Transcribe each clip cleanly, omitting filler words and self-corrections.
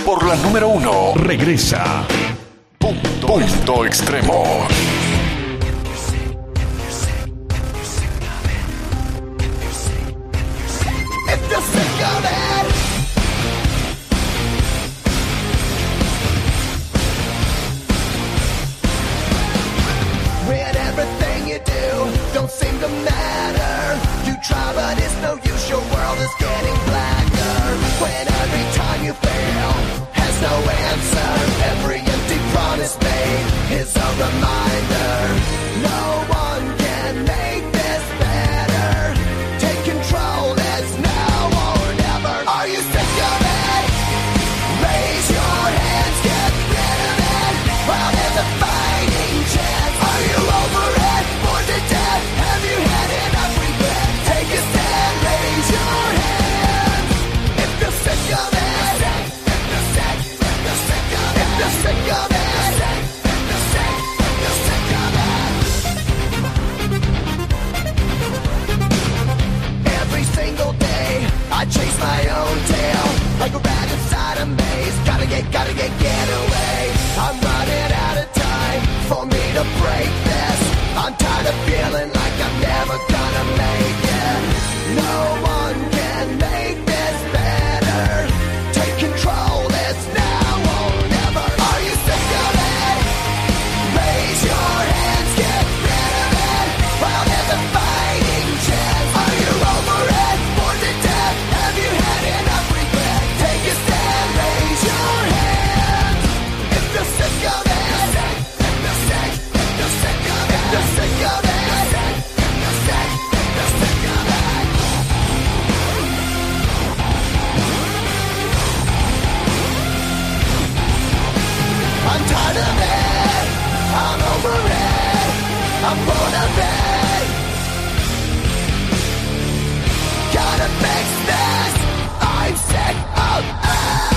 por la número 1. Regresa. Punto Extremo. Don't seem to matter. You try, but it's no use. Your world is getting blacker. When every time you fail has no answer. Every empty promise made is a reminder. No one can make this better. Take control, it's now or never. Are you sick of it? Raise your hands, get rid of it. While there's a fighting chance. Are you over it? Have you had enough regret? Take a stand, raise your hand. If you're sick of it, if you're sick of it, if you're sick of it, if you're sick of it. Every single day, I chase my own tail like a rat inside a maze. Gotta get away. I'm running out of time for me to break this. I'm tired of feeling like I'm never gonna make it. No one can make this better. Take control, it's now or never. Are you sick of it? Raise your hands, get rid of it. While there's a fighting chance. Are you over it? Bored to death? Have you had enough regret? Take a stand, raise your hands. If you're sick of it. You're sick of it. You're sick of it. I'm tired of it. I'm over it. I'm bored of it. Gotta fix this. I'm sick of it.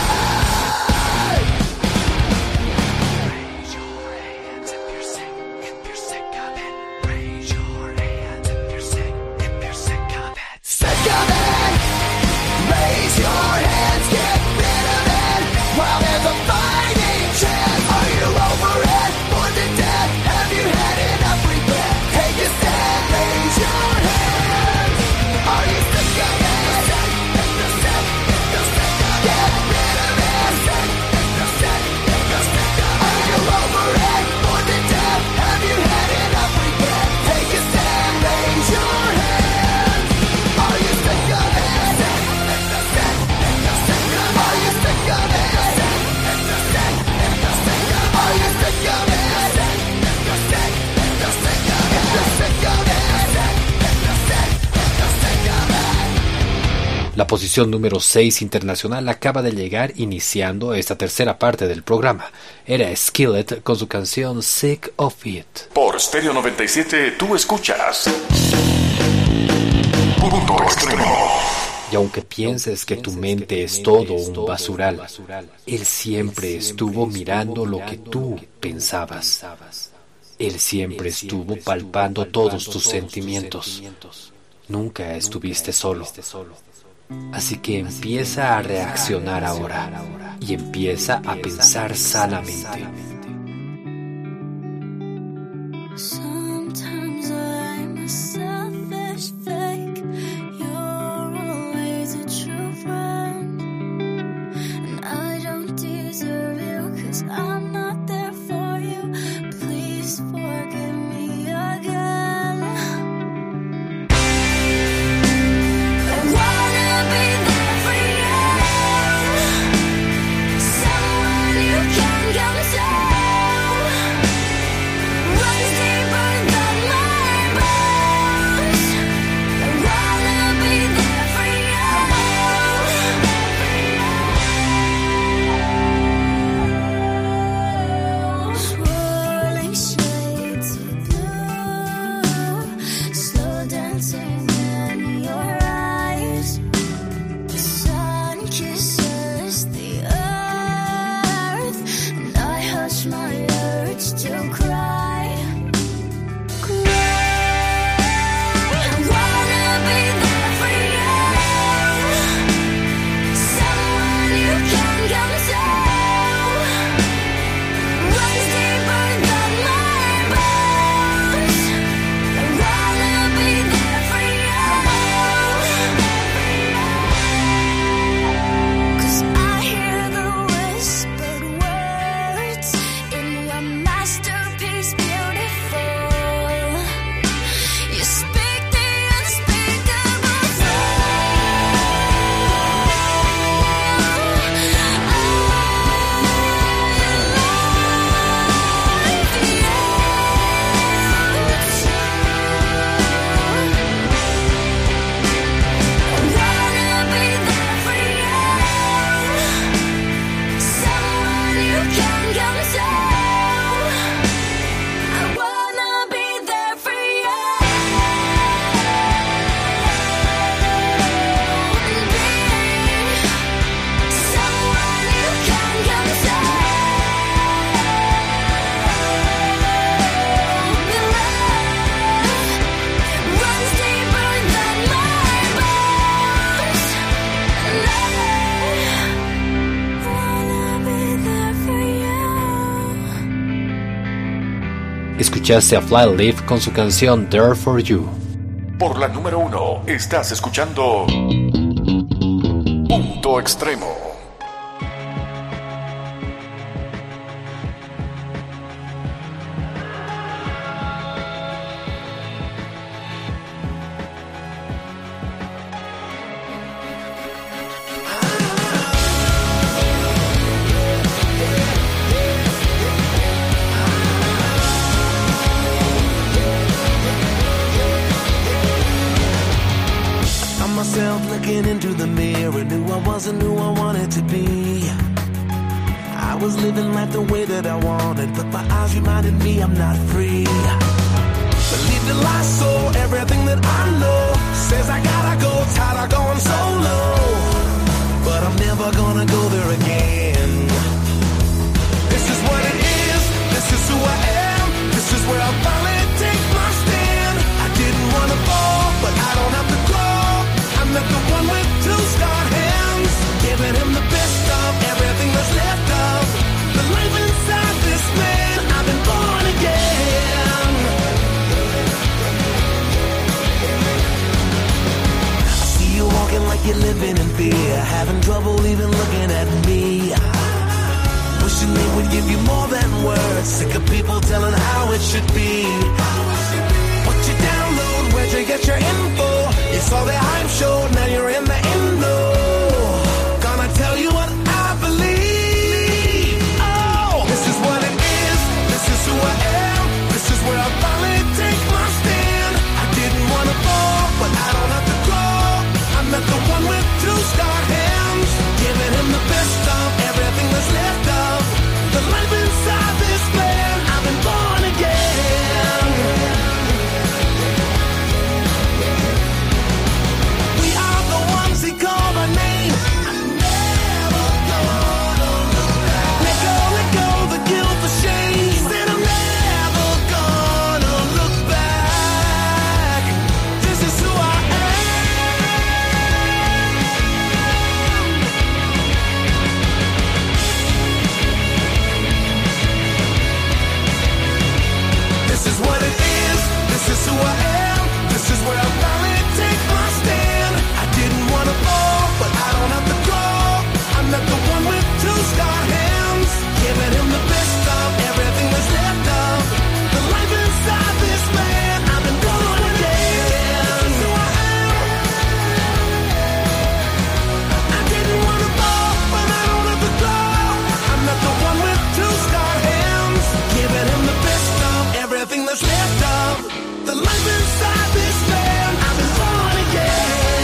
Raise your hands, get rid of it. While there's a fighting chance. Are you over it? Bored to death? Have you had enough regret? Take a stand, raise your hands. Are you sick of it? You're sick of it. Get rid of it. You're sick of it. Are you over it? Bored to death? Have you had enough regret? Take a stand, raise your hands. Are you sick of it? La posición número 6 internacional acaba de llegar iniciando esta tercera parte del programa. Era Skillet con su canción Sick of It. Por Stereo 97 tú escuchas Punto Extremo. Y aunque pienses que tu mente es todo un basural, Él siempre estuvo mirando lo que tú pensabas. Él siempre estuvo palpando todos tus sentimientos. Nunca estuviste solo. Así que empieza a reaccionar ahora y empieza a pensar sanamente. Escuchaste a Flyleaf con su canción There For You. Por la número 1, estás escuchando Punto Extremo. Looking into the mirror, knew I wasn't who I wanted to be. I was living life the way that I wanted, but my eyes reminded me I'm not free. Believe the lie, so everything that I know says I gotta go, tired of going solo. But I'm never gonna go there again. This is what it is, this is who I am, this is where I finally take my stand. I didn't wanna fall, but I don't have to grow. I'm not the one with two scarred hands, giving him the best of everything that's left of the life inside this man. I've been born again. I see you walking like you're living in fear, having trouble even looking at me. Wishing they would give you more than words, sick of people telling how it should be. What you download, where'd you get your info? You saw the hype show, now you're in the endo. Gonna tell you what I believe. Oh, this is what it is, this is who I am, this is where I finally take my stand. I didn't wanna fall, but I don't have to grow. I'm not the one with two scarred hands, giving him the best of everything that's left of the life inside this man. I've been born again. He called my name. I'm never gonna look back. Let go the guilt, the shame. He said I'm never gonna look back. This is who I am. This is what it is. This is who I am. This is where I finally take my stand. I didn't wanna fall, but I don't have to grow. I'm not the one with two scarred hands, giving him the best of everything that's left of the life inside this man. I've been born again. So I am. I didn't wanna fall, but I don't have to grow. I'm not the one with two scarred hands, giving him the best of everything that's left of the life inside this man. I've been born again.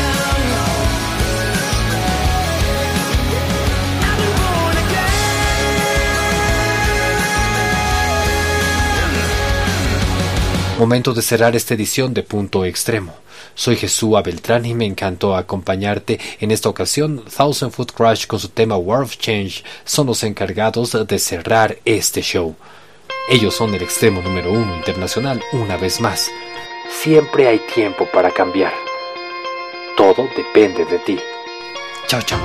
Momento de cerrar esta edición de Punto Extremo. Soy Jesús Beltrán y me encantó acompañarte. En esta ocasión, Thousand Foot Crash con su tema War of Change son los encargados de cerrar este show. Ellos son el extremo número 1 internacional una vez más. Siempre hay tiempo para cambiar. Todo depende de ti. Chao, chao.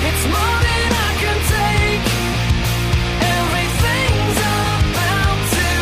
Everything's about to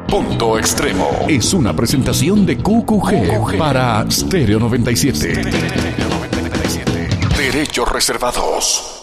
Punto Extremo. Es una presentación de QQG para Stereo 97. Derechos reservados.